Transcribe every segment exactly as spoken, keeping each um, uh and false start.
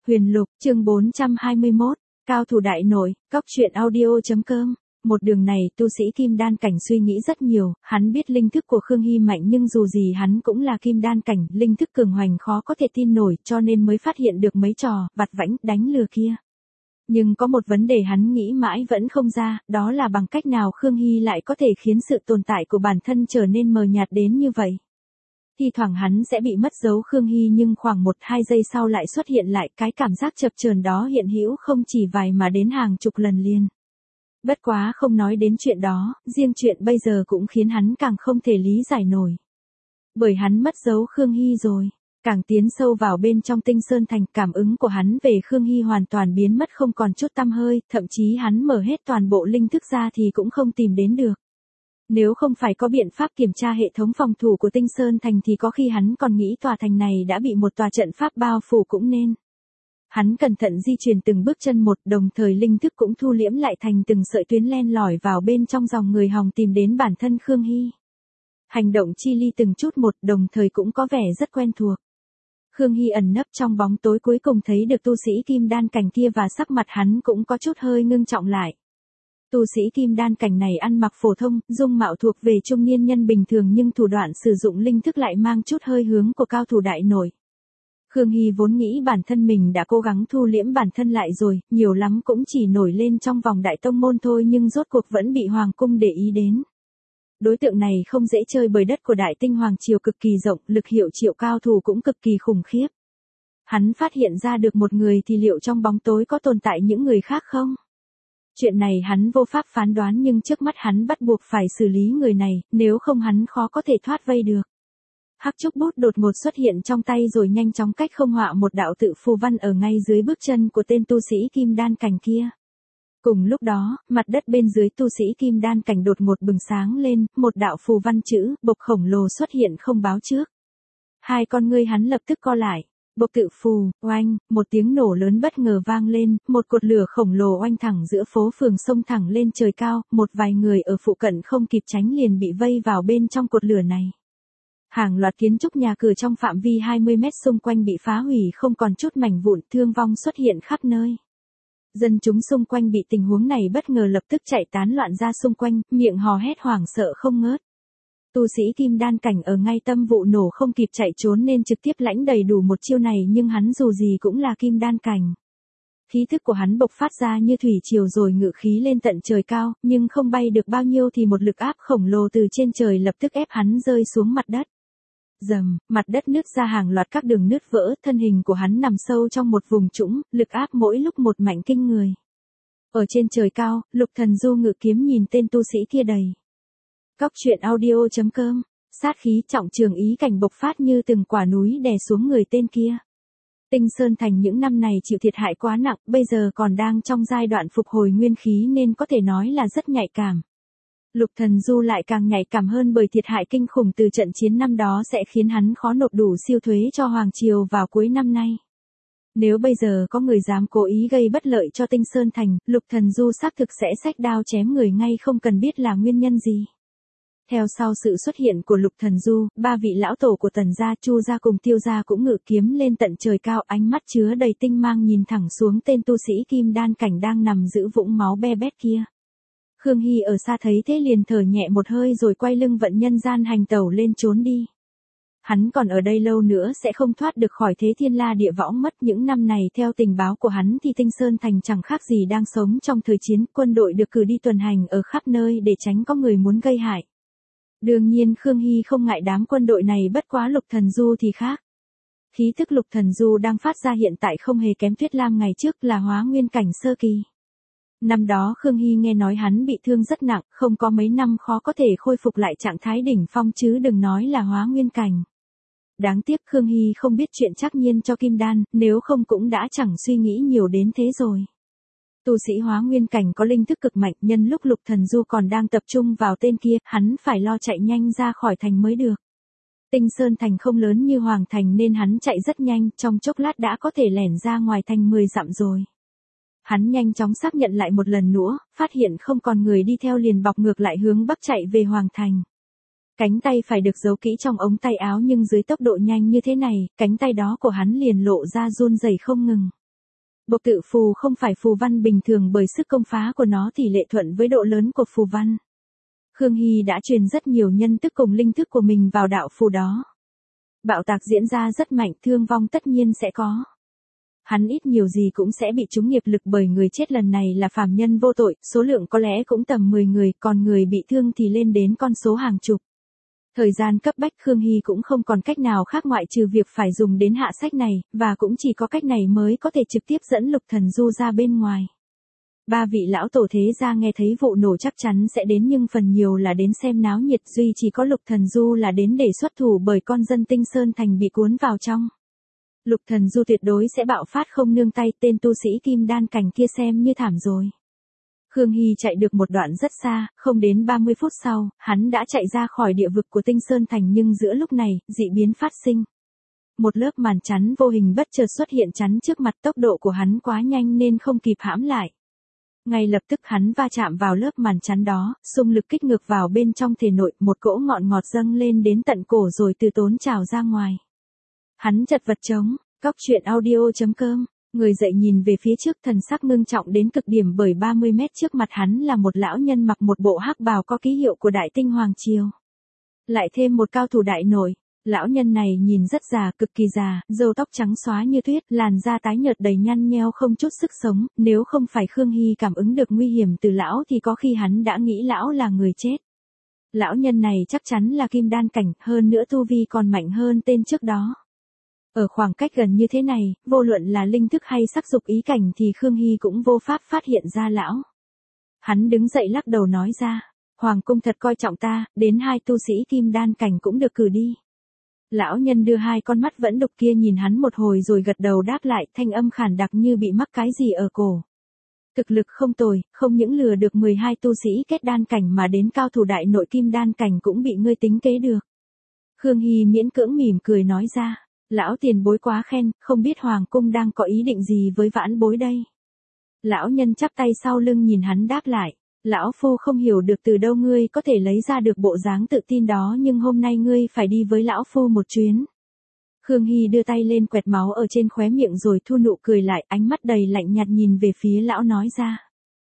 Huyền Lục, chương bốn trăm hai mươi mốt, Cao thủ đại nổi, cóc truyện audio.com. Một đường này tu sĩ Kim Đan cảnh suy nghĩ rất nhiều, hắn biết linh thức của Khương Hy mạnh nhưng dù gì hắn cũng là Kim Đan cảnh, linh thức cường hoành khó có thể tin nổi cho nên mới phát hiện được mấy trò, vặt vãnh, đánh lừa kia. Nhưng có một vấn đề hắn nghĩ mãi vẫn không ra, đó là bằng cách nào Khương Hy lại có thể khiến sự tồn tại của bản thân trở nên mờ nhạt đến như vậy. Thi thoảng hắn sẽ bị mất dấu Khương Hy nhưng khoảng một hai giây sau lại xuất hiện lại, cái cảm giác chập chờn đó hiện hữu không chỉ vài mà đến hàng chục lần liền. Bất quá không nói đến chuyện đó, riêng chuyện bây giờ cũng khiến hắn càng không thể lý giải nổi. Bởi hắn mất dấu Khương Hy rồi, càng tiến sâu vào bên trong Tinh Sơn Thành, cảm ứng của hắn về Khương Hy hoàn toàn biến mất không còn chút tăm hơi, thậm chí hắn mở hết toàn bộ linh thức ra thì cũng không tìm đến được. Nếu không phải có biện pháp kiểm tra hệ thống phòng thủ của Tinh Sơn Thành thì có khi hắn còn nghĩ tòa thành này đã bị một tòa trận pháp bao phủ cũng nên. Hắn cẩn thận di chuyển từng bước chân một, đồng thời linh thức cũng thu liễm lại thành từng sợi tuyến len lỏi vào bên trong dòng người hòng tìm đến bản thân Khương Hy. Hành động chi ly từng chút một, đồng thời cũng có vẻ rất quen thuộc. Khương Hy ẩn nấp trong bóng tối cuối cùng thấy được tu sĩ Kim Đan cảnh kia và sắc mặt hắn cũng có chút hơi ngưng trọng lại. Tu sĩ Kim Đan cảnh này ăn mặc phổ thông, dung mạo thuộc về trung niên nhân bình thường nhưng thủ đoạn sử dụng linh thức lại mang chút hơi hướng của cao thủ đại nổi. Khương Hy vốn nghĩ bản thân mình đã cố gắng thu liễm bản thân lại rồi, nhiều lắm cũng chỉ nổi lên trong vòng đại tông môn thôi nhưng rốt cuộc vẫn bị Hoàng cung để ý đến. Đối tượng này không dễ chơi bởi đất của Đại Tinh Hoàng Triều cực kỳ rộng, lực hiệu triệu cao thủ cũng cực kỳ khủng khiếp. Hắn phát hiện ra được một người thì liệu trong bóng tối có tồn tại những người khác không? Chuyện này hắn vô pháp phán đoán nhưng trước mắt hắn bắt buộc phải xử lý người này, nếu không hắn khó có thể thoát vây được. Hắc trúc bút đột ngột xuất hiện trong tay rồi nhanh chóng cách không họa một đạo tự phù văn ở ngay dưới bước chân của tên tu sĩ Kim Đan cảnh kia. Cùng lúc đó, mặt đất bên dưới tu sĩ Kim Đan cảnh đột ngột bừng sáng lên, một đạo phù văn chữ, bộc khổng lồ xuất hiện không báo trước. Hai con ngươi hắn lập tức co lại. Bộc tự phù, oanh, một tiếng nổ lớn bất ngờ vang lên, một cột lửa khổng lồ oanh thẳng giữa phố phường xông thẳng lên trời cao, một vài người ở phụ cận không kịp tránh liền bị vây vào bên trong cột lửa này. Hàng loạt kiến trúc nhà cửa trong phạm vi hai mươi mét xung quanh bị phá hủy không còn chút mảnh vụn, thương vong xuất hiện khắp nơi. Dân chúng xung quanh bị tình huống này bất ngờ lập tức chạy tán loạn ra xung quanh, miệng hò hét hoảng sợ không ngớt. Tu sĩ Kim Đan cảnh ở ngay tâm vụ nổ không kịp chạy trốn nên trực tiếp lãnh đầy đủ một chiêu này nhưng hắn dù gì cũng là Kim Đan cảnh. Khí thức của hắn bộc phát ra như thủy triều rồi ngự khí lên tận trời cao, nhưng không bay được bao nhiêu thì một lực áp khổng lồ từ trên trời lập tức ép hắn rơi xuống mặt đất. Dầm, mặt đất nứt ra hàng loạt các đường nứt vỡ, thân hình của hắn nằm sâu trong một vùng trũng, lực áp mỗi lúc một mạnh kinh người. Ở trên trời cao, Lục Thần Du ngự kiếm nhìn tên tu sĩ kia đầy. Cóc truyện audio.com, sát khí trọng trường ý cảnh bộc phát như từng quả núi đè xuống người tên kia. Tinh Sơn Thành những năm này chịu thiệt hại quá nặng, bây giờ còn đang trong giai đoạn phục hồi nguyên khí nên có thể nói là rất nhạy cảm. Lục Thần Du lại càng nhạy cảm hơn bởi thiệt hại kinh khủng từ trận chiến năm đó sẽ khiến hắn khó nộp đủ siêu thuế cho Hoàng Triều vào cuối năm nay. Nếu bây giờ có người dám cố ý gây bất lợi cho Tinh Sơn Thành, Lục Thần Du xác thực sẽ xách đao chém người ngay không cần biết là nguyên nhân gì. Theo sau sự xuất hiện của Lục Thần Du, ba vị lão tổ của Tần gia, Chu gia cùng Tiêu gia cũng ngự kiếm lên tận trời cao, ánh mắt chứa đầy tinh mang nhìn thẳng xuống tên tu sĩ Kim Đan cảnh đang nằm giữ vũng máu be bét kia. Khương Hy ở xa thấy thế liền thở nhẹ một hơi rồi quay lưng vận nhân gian hành tẩu lên trốn đi. Hắn còn ở đây lâu nữa sẽ không thoát được khỏi thế thiên la địa võng mất. Những năm này theo tình báo của hắn thì Tinh Sơn Thành chẳng khác gì đang sống trong thời chiến, quân đội được cử đi tuần hành ở khắp nơi để tránh có người muốn gây hại. Đương nhiên Khương Hy không ngại đám quân đội này, bất quá Lục Thần Du thì khác. Khí thức Lục Thần Du đang phát ra hiện tại không hề kém Tuyết Lam ngày trước, là hóa nguyên cảnh sơ kỳ. Năm đó Khương Hy nghe nói hắn bị thương rất nặng, không có mấy năm khó có thể khôi phục lại trạng thái đỉnh phong chứ đừng nói là hóa nguyên cảnh. Đáng tiếc Khương Hy không biết chuyện trắc nhiên cho Kim Đan, nếu không cũng đã chẳng suy nghĩ nhiều đến thế rồi. Tu sĩ hóa nguyên cảnh có linh thức cực mạnh, nhân lúc Lục Thần Du còn đang tập trung vào tên kia, hắn phải lo chạy nhanh ra khỏi thành mới được. Tinh Sơn Thành không lớn như Hoàng Thành nên hắn chạy rất nhanh, trong chốc lát đã có thể lẻn ra ngoài thành mười dặm rồi. Hắn nhanh chóng xác nhận lại một lần nữa, phát hiện không còn người đi theo liền bọc ngược lại hướng bắc chạy về Hoàng Thành. Cánh tay phải được giấu kỹ trong ống tay áo nhưng dưới tốc độ nhanh như thế này, cánh tay đó của hắn liền lộ ra run rẩy không ngừng. Bộc tự phù không phải phù văn bình thường bởi sức công phá của nó tỷ lệ thuận với độ lớn của phù văn. Khương Hy đã truyền rất nhiều nhân thức cùng linh thức của mình vào đạo phù đó. Bạo tạc diễn ra rất mạnh, thương vong tất nhiên sẽ có. Hắn ít nhiều gì cũng sẽ bị trúng nghiệp lực bởi người chết lần này là phàm nhân vô tội, số lượng có lẽ cũng tầm mười người, còn người bị thương thì lên đến con số hàng chục. Thời gian cấp bách Khương Hy cũng không còn cách nào khác ngoại trừ việc phải dùng đến hạ sách này, và cũng chỉ có cách này mới có thể trực tiếp dẫn Lục Thần Du ra bên ngoài. Ba vị lão tổ thế gia nghe thấy vụ nổ chắc chắn sẽ đến nhưng phần nhiều là đến xem náo nhiệt, duy chỉ có Lục Thần Du là đến để xuất thủ bởi con dân Tinh Sơn Thành bị cuốn vào trong. Lục Thần Du tuyệt đối sẽ bạo phát không nương tay, tên tu sĩ kim đan cảnh kia xem như thảm rồi. Khương Hy chạy được một đoạn rất xa, không đến ba mươi phút sau, hắn đã chạy ra khỏi địa vực của Tinh Sơn Thành nhưng giữa lúc này, dị biến phát sinh. Một lớp màn chắn vô hình bất chợt xuất hiện chắn trước mặt, tốc độ của hắn quá nhanh nên không kịp hãm lại. Ngay lập tức hắn va chạm vào lớp màn chắn đó, xung lực kích ngược vào bên trong thể nội, một cỗ ngọn ngọt dâng lên đến tận cổ rồi từ tốn trào ra ngoài. Hắn chật vật chống, Cóc Truyện Audio chấm com, người dậy nhìn về phía trước thần sắc ngưng trọng đến cực điểm bởi ba mươi mét trước mặt hắn là một lão nhân mặc một bộ hắc bào có ký hiệu của Đại Tinh Hoàng Triều. Lại thêm một cao thủ đại nội. Lão nhân này nhìn rất già, cực kỳ già, râu tóc trắng xóa như tuyết, làn da tái nhợt đầy nhăn nheo không chút sức sống, nếu không phải Khương Hy cảm ứng được nguy hiểm từ lão thì có khi hắn đã nghĩ lão là người chết. Lão nhân này chắc chắn là kim đan cảnh, hơn nữa tu vi còn mạnh hơn tên trước đó. Ở khoảng cách gần như thế này, vô luận là linh thức hay sắc dục ý cảnh thì Khương Hy cũng vô pháp phát hiện ra lão. Hắn đứng dậy lắc đầu nói ra, Hoàng cung thật coi trọng ta, đến hai tu sĩ kim đan cảnh cũng được cử đi. Lão nhân đưa hai con mắt vẫn đục kia nhìn hắn một hồi rồi gật đầu đáp lại, thanh âm khàn đặc như bị mắc cái gì ở cổ. Thực lực không tồi, không những lừa được mười hai tu sĩ kết đan cảnh mà đến cao thủ đại nội kim đan cảnh cũng bị ngươi tính kế được. Khương Hy miễn cưỡng mỉm cười nói ra, lão tiền bối quá khen, không biết Hoàng cung đang có ý định gì với vãn bối đây. Lão nhân chắp tay sau lưng nhìn hắn đáp lại. Lão phu không hiểu được từ đâu ngươi có thể lấy ra được bộ dáng tự tin đó nhưng hôm nay ngươi phải đi với lão phu một chuyến. Khương Hy đưa tay lên quẹt máu ở trên khóe miệng rồi thu nụ cười lại, ánh mắt đầy lạnh nhạt nhìn về phía lão nói ra.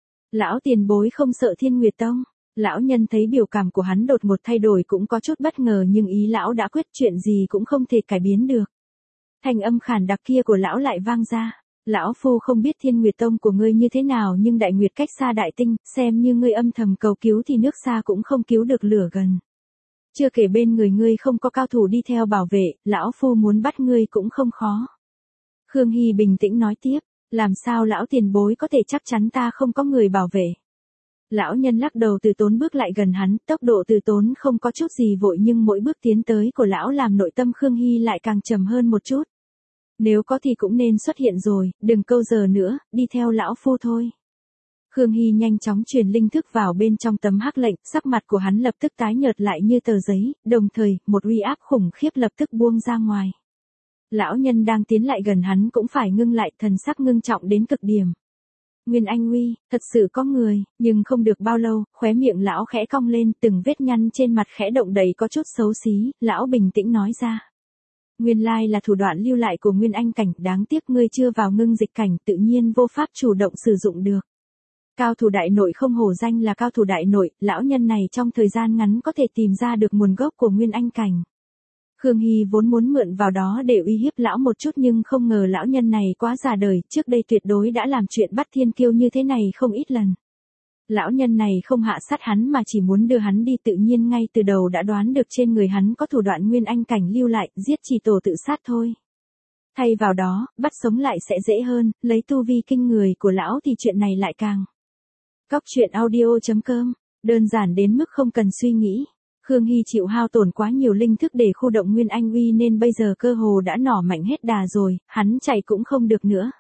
Lão tiền bối không sợ Thiên Nguyệt Tông. Lão nhân thấy biểu cảm của hắn đột ngột thay đổi cũng có chút bất ngờ nhưng ý lão đã quyết chuyện gì cũng không thể cải biến được. Thanh âm khàn đặc kia của lão lại vang ra. Lão phu không biết Thiên Nguyệt Tông của ngươi như thế nào nhưng Đại Nguyệt cách xa Đại Tinh, xem như ngươi âm thầm cầu cứu thì nước xa cũng không cứu được lửa gần. Chưa kể bên người ngươi không có cao thủ đi theo bảo vệ, lão phu muốn bắt ngươi cũng không khó. Khương Hy bình tĩnh nói tiếp, làm sao lão tiền bối có thể chắc chắn ta không có người bảo vệ. Lão nhân lắc đầu từ tốn bước lại gần hắn, tốc độ từ tốn không có chút gì vội nhưng mỗi bước tiến tới của lão làm nội tâm Khương Hy lại càng trầm hơn một chút. Nếu có thì cũng nên xuất hiện rồi, đừng câu giờ nữa, đi theo lão phu thôi. Khương Hy nhanh chóng truyền linh thức vào bên trong tấm hắc lệnh, sắc mặt của hắn lập tức tái nhợt lại như tờ giấy, đồng thời, một uy áp khủng khiếp lập tức buông ra ngoài. Lão nhân đang tiến lại gần hắn cũng phải ngưng lại, thần sắc ngưng trọng đến cực điểm. Nguyên Anh uy, thật sự có người, nhưng không được bao lâu, khóe miệng lão khẽ cong lên, từng vết nhăn trên mặt khẽ động đầy có chút xấu xí, lão bình tĩnh nói ra. Nguyên lai là thủ đoạn lưu lại của Nguyên Anh cảnh, đáng tiếc ngươi chưa vào ngưng dịch cảnh, tự nhiên vô pháp chủ động sử dụng được. Cao thủ đại nội không hổ danh là cao thủ đại nội, lão nhân này trong thời gian ngắn có thể tìm ra được nguồn gốc của Nguyên Anh cảnh. Khương Hy vốn muốn mượn vào đó để uy hiếp lão một chút nhưng không ngờ lão nhân này quá già đời, trước đây tuyệt đối đã làm chuyện bắt thiên kiêu như thế này không ít lần. Lão nhân này không hạ sát hắn mà chỉ muốn đưa hắn đi, tự nhiên ngay từ đầu đã đoán được trên người hắn có thủ đoạn Nguyên Anh cảnh lưu lại, giết chỉ tổ tự sát thôi. Thay vào đó, bắt sống lại sẽ dễ hơn, lấy tu vi kinh người của lão thì chuyện này lại càng. Cóc Truyện Audio chấm com, đơn giản đến mức không cần suy nghĩ. Khương Hy chịu hao tổn quá nhiều linh thức để khu động Nguyên Anh uy nên bây giờ cơ hồ đã nỏ mạnh hết đà rồi, hắn chạy cũng không được nữa.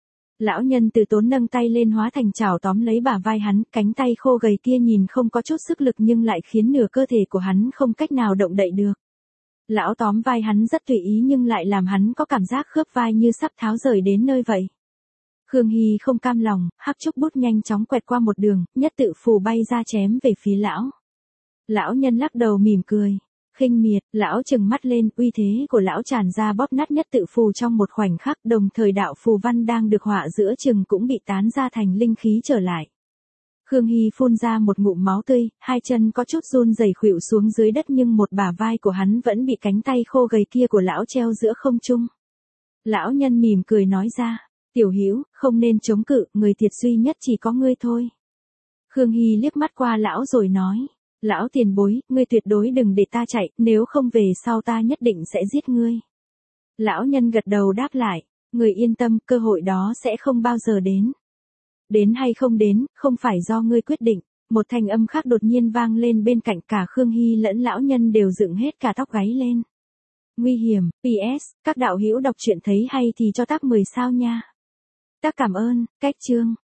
Lão nhân từ tốn nâng tay lên hóa thành chảo tóm lấy bả vai hắn, cánh tay khô gầy kia nhìn không có chút sức lực nhưng lại khiến nửa cơ thể của hắn không cách nào động đậy được. Lão tóm vai hắn rất tùy ý nhưng lại làm hắn có cảm giác khớp vai như sắp tháo rời đến nơi vậy. Khương Hy không cam lòng, hắc trúc bút nhanh chóng quẹt qua một đường, nhất tự phù bay ra chém về phía lão. Lão nhân lắc đầu mỉm cười. Khinh miệt, lão trừng mắt lên, uy thế của lão tràn ra bóp nát nhất tự phù trong một khoảnh khắc, đồng thời đạo phù văn đang được họa giữa chừng cũng bị tán ra thành linh khí trở lại. Khương Hy phun ra một ngụm máu tươi, hai chân có chút run rẩy khuỵu xuống dưới đất nhưng một bả vai của hắn vẫn bị cánh tay khô gầy kia của lão treo giữa không trung. Lão nhân mỉm cười nói ra, tiểu hữu, không nên chống cự, người thiệt duy nhất chỉ có ngươi thôi. Khương Hy liếc mắt qua lão rồi nói, lão tiền bối, ngươi tuyệt đối đừng để ta chạy, nếu không về sau ta nhất định sẽ giết ngươi. Lão nhân gật đầu đáp lại, người yên tâm, cơ hội đó sẽ không bao giờ đến. Đến hay không đến, không phải do ngươi quyết định. Một thanh âm khác đột nhiên vang lên bên cạnh, cả Khương Hy lẫn lão nhân đều dựng hết cả tóc gáy lên. Nguy hiểm, pê ét, các đạo hữu đọc truyện thấy hay thì cho tác mười sao nha. Tác cảm ơn, cách chương.